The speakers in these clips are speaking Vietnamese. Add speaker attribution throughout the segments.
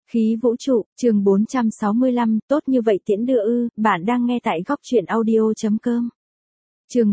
Speaker 1: Khí vũ trụ, chương 465, tốt như vậy tiễn đưa ư, bạn đang nghe tại góc truyện audio.com. Chương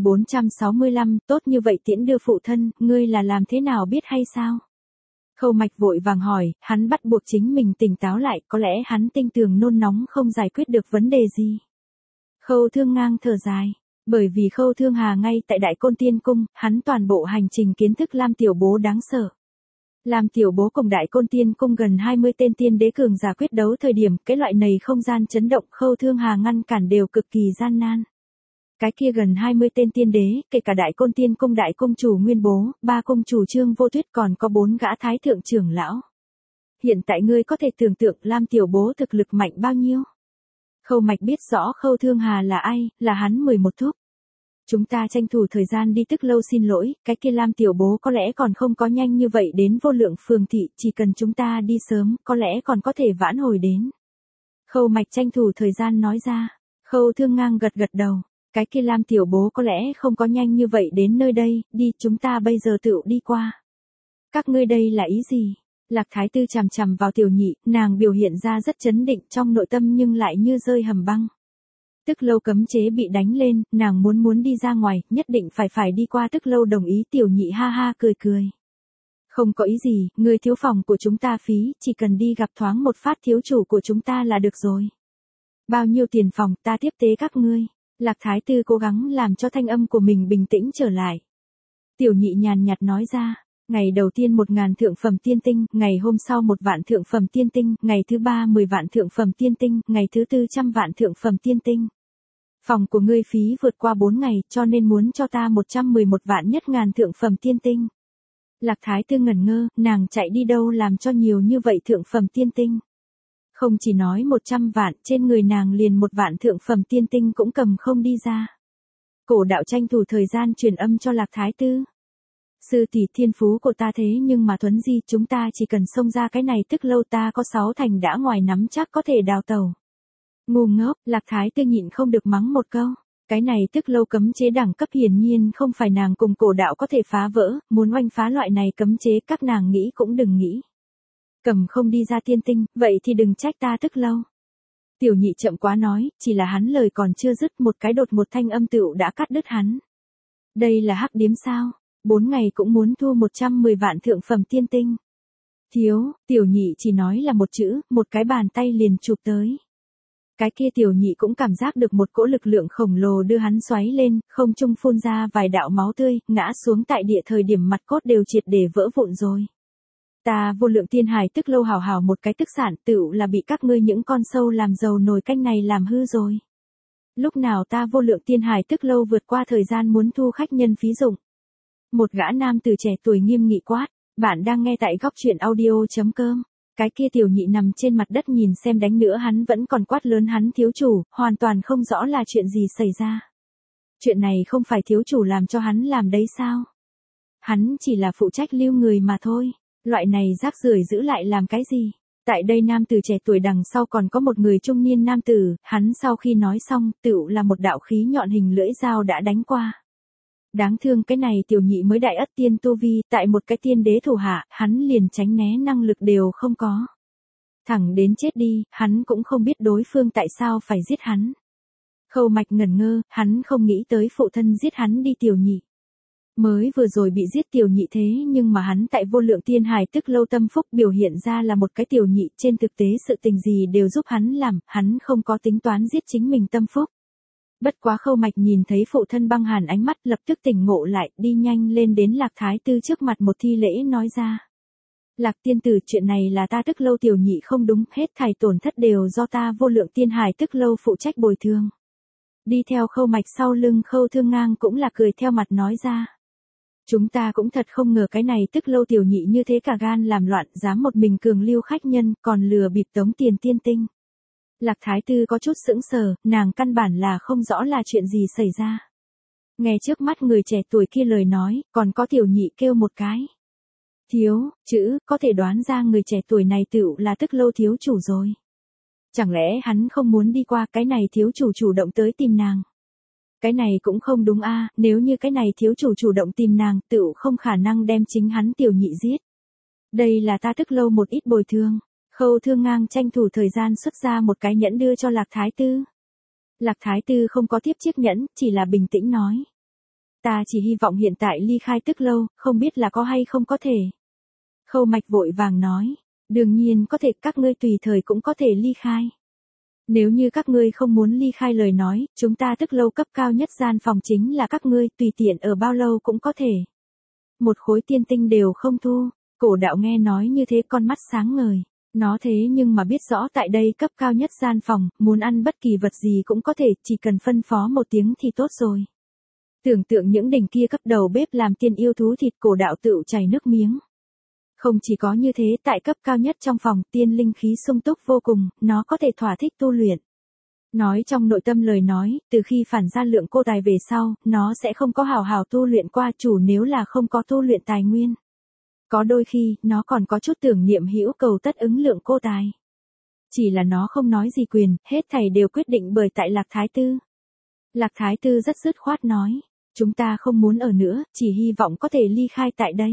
Speaker 1: 465, tốt như vậy tiễn đưa phụ thân, ngươi là làm thế nào biết hay sao? Khâu Mạch vội vàng hỏi, hắn bắt buộc chính mình tỉnh táo lại, có lẽ hắn tinh tường nôn nóng không giải quyết được vấn đề gì. Khâu Thương ngang thở dài, bởi vì Khâu Thương Hà ngay tại Đại Côn Tiên Cung, hắn toàn bộ hành trình kiến thức Lam Tiểu Bố đáng sợ. Lam Tiểu Bố cùng Đại Côn Tiên Cung gần 20 tên tiên đế cường giả quyết đấu thời điểm, cái loại này không gian chấn động Khâu Thương Hà ngăn cản đều cực kỳ gian nan. Cái kia gần 20 tên tiên đế, kể cả Đại Côn Tiên Cung đại cung chủ Nguyên Bố, ba cung chủ Trương Vô Tuyết còn có 4 gã thái thượng trưởng lão. Hiện tại ngươi có thể tưởng tượng Lam Tiểu Bố thực lực mạnh bao nhiêu? Khâu Mạch biết rõ Khâu Thương Hà là ai, là hắn 11 thúc. Chúng ta tranh thủ thời gian đi Tức Lâu xin lỗi, cái kia Lam Tiểu Bố có lẽ còn không có nhanh như vậy đến Vô Lượng Phường thị, chỉ cần chúng ta đi sớm, có lẽ còn có thể vãn hồi đến. Khâu Mạch tranh thủ thời gian nói ra, Khâu Thương ngang gật gật đầu, cái kia Lam Tiểu Bố có lẽ không có nhanh như vậy đến nơi đây, đi chúng ta bây giờ tự đi qua. Các ngươi đây là ý gì? Lạc Thái Tư chằm chằm vào Tiểu Nhị, nàng biểu hiện ra rất chấn định trong nội tâm nhưng lại như rơi hầm băng. Tức Lâu cấm chế bị đánh lên, nàng muốn đi ra ngoài, nhất định phải đi qua Tức Lâu đồng ý. Tiểu Nhị ha ha cười. Không có ý gì, người thiếu phòng của chúng ta phí, chỉ cần đi gặp thoáng một phát thiếu chủ của chúng ta là được rồi. Bao nhiêu tiền phòng ta tiếp tế các ngươi. Lạc Thái Tư cố gắng làm cho thanh âm của mình bình tĩnh trở lại. Tiểu Nhị nhàn nhạt nói ra, ngày đầu tiên 1000 thượng phẩm tiên tinh, ngày hôm sau 1 vạn thượng phẩm tiên tinh, ngày thứ 3 10 vạn thượng phẩm tiên tinh, ngày thứ 4 100 vạn thượng phẩm tiên tinh. Phòng của ngươi phí vượt qua 4 ngày, cho nên muốn cho ta 111 vạn nhất ngàn thượng phẩm tiên tinh. Lạc Thái Tư ngẩn ngơ, nàng chạy đi đâu làm cho nhiều như vậy thượng phẩm tiên tinh. Không chỉ nói 100 vạn, trên người nàng liền 1 vạn thượng phẩm tiên tinh cũng cầm không đi ra. Cổ đạo tranh thủ thời gian truyền âm cho Lạc Thái Tư. Sư tỷ, thiên phú của ta thế nhưng mà Thuấn Di, chúng ta chỉ cần xông ra cái này Tức Lâu ta có 6 thành đã ngoài nắm chắc có thể đào tẩu. Ngu ngốc, Lạc Thái Tư nhịn không được mắng một câu. Cái này Tức Lâu cấm chế đẳng cấp hiển nhiên không phải nàng cùng cổ đạo có thể phá vỡ, muốn oanh phá loại này cấm chế các nàng nghĩ cũng đừng nghĩ. Cầm không đi ra tiên tinh, vậy thì đừng trách ta Tức Lâu. Tiểu Nhị chậm quá nói, chỉ là hắn lời còn chưa dứt một cái đột một thanh âm tựu đã cắt đứt hắn. Đây là hắc điếm sao? 4 ngày cũng muốn thu 110 vạn thượng phẩm tiên tinh. Thiếu, Tiểu Nhị chỉ nói là một chữ, một cái bàn tay liền chụp tới. Cái kia Tiểu Nhị cũng cảm giác được một cỗ lực lượng khổng lồ đưa hắn xoáy lên, không trung phun ra vài đạo máu tươi, ngã xuống tại địa thời điểm mặt cốt đều triệt để vỡ vụn rồi. Ta Vô Lượng Tiên Hải Tức Lâu hảo một cái tức sản tựu là bị các ngươi những con sâu làm dầu nồi canh này làm hư rồi. Lúc nào ta Vô Lượng Tiên Hải Tức Lâu vượt qua thời gian muốn thu khách nhân phí dụng. Một gã nam từ trẻ tuổi nghiêm nghị quát, bạn đang nghe tại góc truyện audio.com. Cái kia Tiểu Nhị nằm trên mặt đất nhìn xem đánh nữa hắn vẫn còn quát lớn hắn thiếu chủ, hoàn toàn không rõ là chuyện gì xảy ra. Chuyện này không phải thiếu chủ làm cho hắn làm đấy sao? Hắn chỉ là phụ trách lưu người mà thôi, loại này rác rưởi giữ lại làm cái gì? Tại đây nam tử trẻ tuổi đằng sau còn có một người trung niên nam tử, hắn sau khi nói xong, tựu là một đạo khí nhọn hình lưỡi dao đã đánh qua. Đáng thương cái này Tiểu Nhị mới đại ất tiên tu vi, tại một cái tiên đế thủ hạ, hắn liền tránh né năng lực đều không có. Thẳng đến chết đi, hắn cũng không biết đối phương tại sao phải giết hắn. Khâu Mạch ngẩn ngơ, hắn không nghĩ tới phụ thân giết hắn đi Tiểu Nhị. Mới vừa rồi bị giết Tiểu Nhị thế nhưng mà hắn tại Vô Lượng Tiên Hải Tức Lâu tâm phúc biểu hiện ra là một cái Tiểu Nhị, trên thực tế sự tình gì đều giúp hắn làm, hắn không có tính toán giết chính mình tâm phúc. Bất quá Khâu Mạch nhìn thấy phụ thân băng hàn ánh mắt lập tức tỉnh ngộ lại, đi nhanh lên đến Lạc Thái Tư trước mặt một thi lễ nói ra. Lạc tiên tử, chuyện này là ta Tức Lâu Tiểu Nhị không đúng, hết thảy tổn thất đều do ta Vô Lượng Tiên Hải Tức Lâu phụ trách bồi thường. Đi theo Khâu Mạch sau lưng Khâu Thương ngang cũng là cười theo mặt nói ra. Chúng ta cũng thật không ngờ cái này Tức Lâu Tiểu Nhị như thế cả gan làm loạn, dám một mình cường lưu khách nhân, còn lừa bịp tống tiền tiên tinh. Lạc Thái Tư có chút sững sờ, nàng căn bản là không rõ là chuyện gì xảy ra. Nghe trước mắt người trẻ tuổi kia lời nói, còn có Tiểu Nhị kêu một cái. Thiếu, chữ, có thể đoán ra người trẻ tuổi này tựu là Tức Lâu thiếu chủ rồi. Chẳng lẽ hắn không muốn đi qua, cái này thiếu chủ chủ động tới tìm nàng. Cái này cũng không đúng a, nếu như cái này thiếu chủ chủ động tìm nàng, tựu không khả năng đem chính hắn Tiểu Nhị giết. Đây là ta Tức Lâu một ít bồi thường. Khâu Thương Ngang tranh thủ thời gian xuất ra một cái nhẫn đưa cho Lạc Thái Tư. Lạc Thái Tư không có tiếp chiếc nhẫn, chỉ là bình tĩnh nói. Ta chỉ hy vọng hiện tại ly khai Tức Lâu, không biết là có hay không có thể. Khâu Mạch vội vàng nói. Đương nhiên có thể, các ngươi tùy thời cũng có thể ly khai. Nếu như các ngươi không muốn ly khai lời nói, chúng ta Tức Lâu cấp cao nhất gian phòng chính là các ngươi, tùy tiện ở bao lâu cũng có thể. Một khối tiên tinh đều không thu. Cổ Đạo nghe nói như thế con mắt sáng ngời. Nó thế nhưng mà biết rõ tại đây cấp cao nhất gian phòng, muốn ăn bất kỳ vật gì cũng có thể, chỉ cần phân phó một tiếng thì tốt rồi. Tưởng tượng những đỉnh kia cấp đầu bếp làm tiên yêu thú thịt, Cổ Đạo tựu chảy nước miếng. Không chỉ có như thế, tại cấp cao nhất trong phòng, tiên linh khí sung túc vô cùng, nó có thể thỏa thích tu luyện. Nói trong nội tâm lời nói, từ khi phản ra lượng cô tài về sau, nó sẽ không có hào hào tu luyện qua, chủ nếu là không có tu luyện tài nguyên. Có đôi khi, nó còn có chút tưởng niệm hữu cầu tất ứng lượng cô tài. Chỉ là nó không nói gì quyền, hết thảy đều quyết định bởi tại Lạc Thái Tư. Lạc Thái Tư rất dứt khoát nói, chúng ta không muốn ở nữa, chỉ hy vọng có thể ly khai tại đây.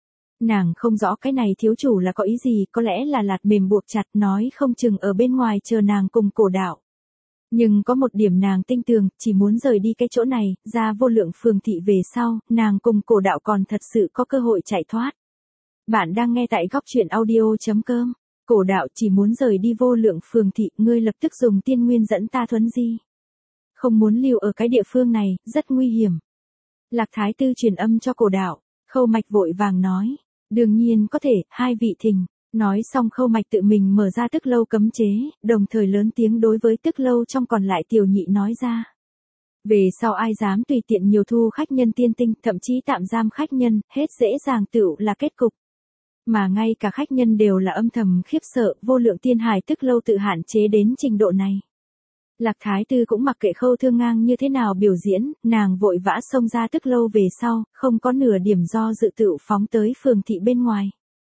Speaker 1: Nàng không rõ cái này thiếu chủ là có ý gì, có lẽ là lạt mềm buộc chặt, nói không chừng ở bên ngoài chờ nàng cùng Cổ Đạo. Nhưng có một điểm nàng tinh tường, chỉ muốn rời đi cái chỗ này, ra Vô Lượng Phường thị về sau, nàng cùng Cổ Đạo còn thật sự có cơ hội chạy thoát. Bạn đang nghe tại góc truyện audio.com. Cổ Đạo chỉ muốn rời đi Vô Lượng Phường thị, ngươi lập tức dùng tiên nguyên dẫn ta thuấn di. Không muốn lưu ở cái địa phương này, rất nguy hiểm. Lạc Thái Tư truyền âm cho Cổ Đạo. Khâu Mạch vội vàng nói. Đương nhiên có thể, hai vị thỉnh. Nói xong Khâu Mạch tự mình mở ra Tức Lâu cấm chế, đồng thời lớn tiếng đối với Tức Lâu trong còn lại tiểu nhị nói ra. Về sau ai dám tùy tiện nhiều thu khách nhân tiên tinh, thậm chí tạm giam khách nhân, hết dễ dàng tựu là kết cục. Mà ngay cả khách nhân đều là âm thầm khiếp sợ, Vô Lượng Tiên Hải Tức Lâu tự hạn chế đến trình độ này. Lạc Thái Tư cũng mặc kệ Khâu Thương Ngang như thế nào biểu diễn, nàng vội vã xông ra Tức Lâu về sau, không có nửa điểm do dự tựu phóng tới phường thị bên ngoài.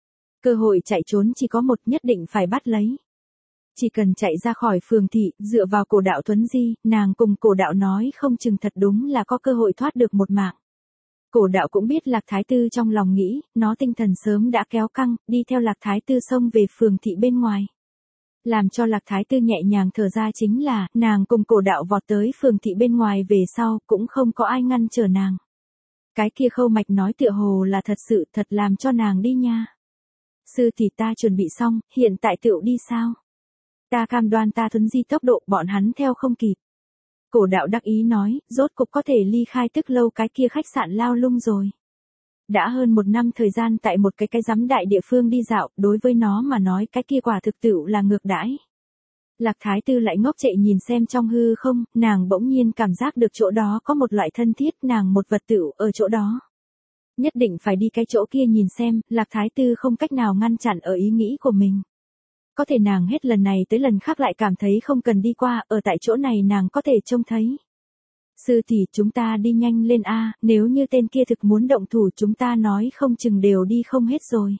Speaker 1: Cơ hội chạy trốn chỉ có một, nhất định phải bắt lấy. Chỉ cần chạy ra khỏi phường thị, dựa vào Cổ Đạo thuấn di, nàng cùng Cổ Đạo nói không chừng thật đúng là có cơ hội thoát được một mạng. Cổ Đạo cũng biết Lạc Thái Tư trong lòng nghĩ, nó tinh thần sớm đã kéo căng, đi theo Lạc Thái Tư xông về phường thị bên ngoài. Làm cho Lạc Thái Tư nhẹ nhàng thở ra chính là, nàng cùng Cổ Đạo vọt tới phường thị bên ngoài về sau, cũng không có ai ngăn trở nàng. Cái kia Khâu Mạch nói tựa hồ là thật sự, thật làm cho nàng đi nha. Sư thì ta chuẩn bị xong, hiện tại tựu đi sao? Ta cam đoan ta thuấn di tốc độ, bọn hắn theo không kịp. Cổ Đạo đắc ý nói, rốt cục có thể ly khai Tức Lâu cái kia khách sạn lao lung rồi. Đã hơn 1 năm thời gian tại một cái giám đại địa phương đi dạo, đối với nó mà nói cái kia quả thực tựu là ngược đãi. Lạc Thái Tư lại ngốc trệ nhìn xem trong hư không, nàng bỗng nhiên cảm giác được chỗ đó có một loại thân thiết, nàng một vật tựu ở chỗ đó. Nhất định phải đi cái chỗ kia nhìn xem, Lạc Thái Tư không cách nào ngăn chặn ở ý nghĩ của mình. Có thể nàng hết lần này tới lần khác lại cảm thấy không cần đi qua, ở tại chỗ này nàng có thể trông thấy. Sư tỷ, chúng ta đi nhanh lên a, nếu như tên kia thực muốn động thủ chúng ta nói không chừng đều đi không hết rồi.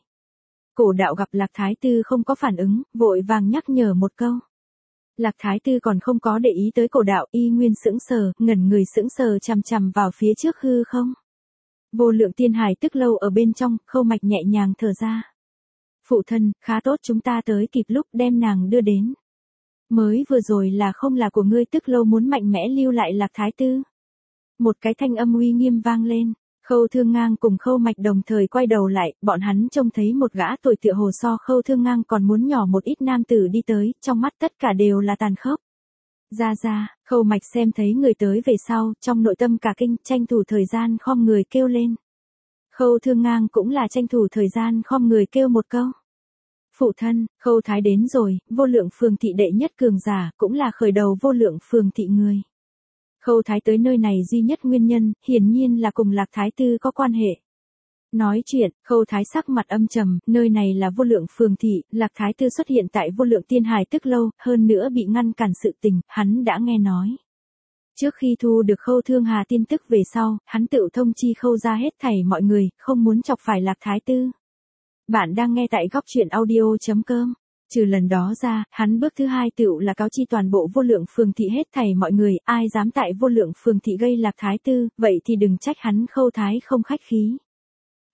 Speaker 1: Cổ Đạo gặp Lạc Thái Tư không có phản ứng, vội vàng nhắc nhở một câu. Lạc Thái Tư còn không có để ý tới Cổ Đạo, y nguyên sững sờ, ngẩn người sững sờ chằm chằm vào phía trước hư không. Vô Lượng Tiên Hải Tức Lâu ở bên trong, Khâu Mạch nhẹ nhàng thở ra. Phụ thân, khá tốt chúng ta tới kịp lúc đem nàng đưa đến. Mới vừa rồi là không là của ngươi, Tức Lâu muốn mạnh mẽ lưu lại Lạc Thái Tư. Một cái thanh âm uy nghiêm vang lên, Khâu Thương Ngang cùng Khâu Mạch đồng thời quay đầu lại, bọn hắn trông thấy một gã tuổi tựa hồ so Khâu Thương Ngang còn muốn nhỏ một ít nam tử đi tới, trong mắt tất cả đều là tàn khốc. Ra, Khâu Mạch xem thấy người tới về sau, trong nội tâm cả kinh, tranh thủ thời gian khom người kêu lên. Khâu Thương Ngang cũng là tranh thủ thời gian khom người kêu một câu. Phụ thân, Khâu Thái đến rồi, Vô Lượng Phường thị đệ nhất cường giả, cũng là khởi đầu Vô Lượng Phường thị người. Khâu Thái tới nơi này duy nhất nguyên nhân, hiển nhiên là cùng Lạc Thái Tư có quan hệ. Nói chuyện, Khâu Thái sắc mặt âm trầm, nơi này là Vô Lượng Phường thị, Lạc Thái Tư xuất hiện tại Vô Lượng Tiên Hải Tức Lâu, hơn nữa bị ngăn cản sự tình, hắn đã nghe nói. Trước khi thu được Khâu Thương Hà tin tức về sau, hắn tự thông chi Khâu ra hết thảy mọi người, không muốn chọc phải Lạc Thái Tư. Bạn đang nghe tại góc truyện audio.com. Trừ lần đó ra, hắn bước thứ hai tựu là cáo chi toàn bộ Vô Lượng Phường thị hết thảy mọi người, ai dám tại Vô Lượng Phường thị gây Lạc Thái Tư, vậy thì đừng trách hắn Khâu Thái không khách khí.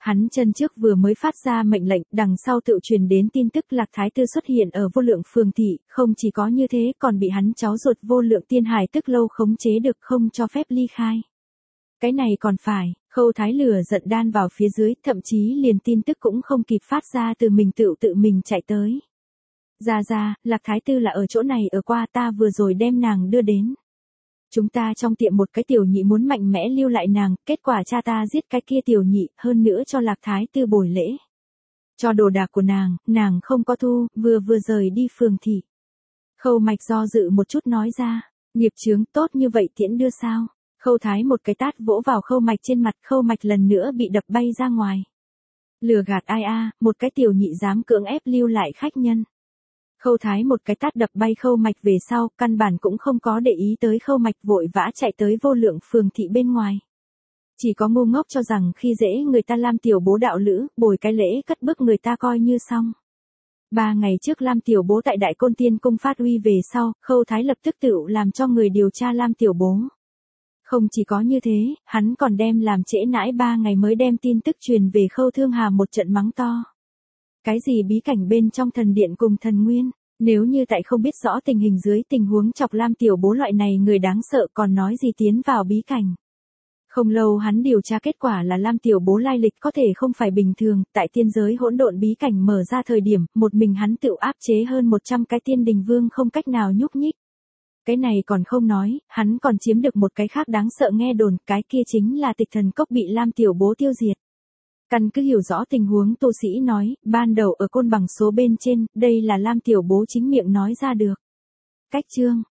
Speaker 1: Hắn chân trước vừa mới phát ra mệnh lệnh, đằng sau tự truyền đến tin tức Lạc Thái Tư xuất hiện ở Vô Lượng phường thị, không chỉ có như thế còn bị hắn cháu ruột Vô Lượng Tiên Hải tức lâu khống chế được không cho phép ly khai. Cái này còn phải, Khâu Thái lửa giận đan vào phía dưới, thậm chí liền tin tức cũng không kịp phát ra từ mình tự mình chạy tới. Ra, Lạc Thái Tư là ở chỗ này ở qua, ta vừa rồi đem nàng đưa đến. Chúng ta trong tiệm một cái tiểu nhị muốn mạnh mẽ lưu lại nàng, kết quả cha ta giết cái kia tiểu nhị, hơn nữa cho Lạc Thái Tư bồi lễ. Cho đồ đạc của nàng không có thu, vừa rời đi phường thị. Khâu Mạch do dự một chút nói ra, nghiệp chướng tốt như vậy tiễn đưa sao? Khâu Thái một cái tát vỗ vào Khâu Mạch trên mặt, Khâu Mạch lần nữa bị đập bay ra ngoài. Lừa gạt ai a, một cái tiểu nhị dám cưỡng ép lưu lại khách nhân. Khâu Thái một cái tát đập bay Khâu Mạch về sau, căn bản cũng không có để ý tới Khâu Mạch, vội vã chạy tới Vô Lượng phường thị bên ngoài. Chỉ có ngu ngốc cho rằng khi dễ người ta Lam tiểu bố đạo lữ, bồi cái lễ cất bước người ta coi như xong. 3 ngày trước Lam tiểu bố tại Đại Côn Tiên Cung phát uy về sau, Khâu Thái lập tức tự làm cho người điều tra Lam tiểu bố. Không chỉ có như thế, hắn còn đem làm trễ nãi 3 ngày mới đem tin tức truyền về Khâu Thương Hà một trận mắng to. Cái gì bí cảnh bên trong thần điện cùng thần nguyên, nếu như tại không biết rõ tình hình dưới tình huống chọc Lam tiểu bố loại này người đáng sợ còn nói gì tiến vào bí cảnh. Không lâu hắn điều tra kết quả là Lam tiểu bố lai lịch có thể không phải bình thường, tại tiên giới hỗn độn bí cảnh mở ra thời điểm, một mình hắn tự áp chế hơn 100 cái tiên đình vương không cách nào nhúc nhích. Cái này còn không nói, hắn còn chiếm được một cái khác đáng sợ nghe đồn, cái kia chính là Tịch Thần Cốc bị Lam tiểu bố tiêu diệt. Căn cứ hiểu rõ tình huống tu sĩ nói, ban đầu ở côn bằng số bên trên, đây là Lam tiểu bố chính miệng nói ra được. Cách chương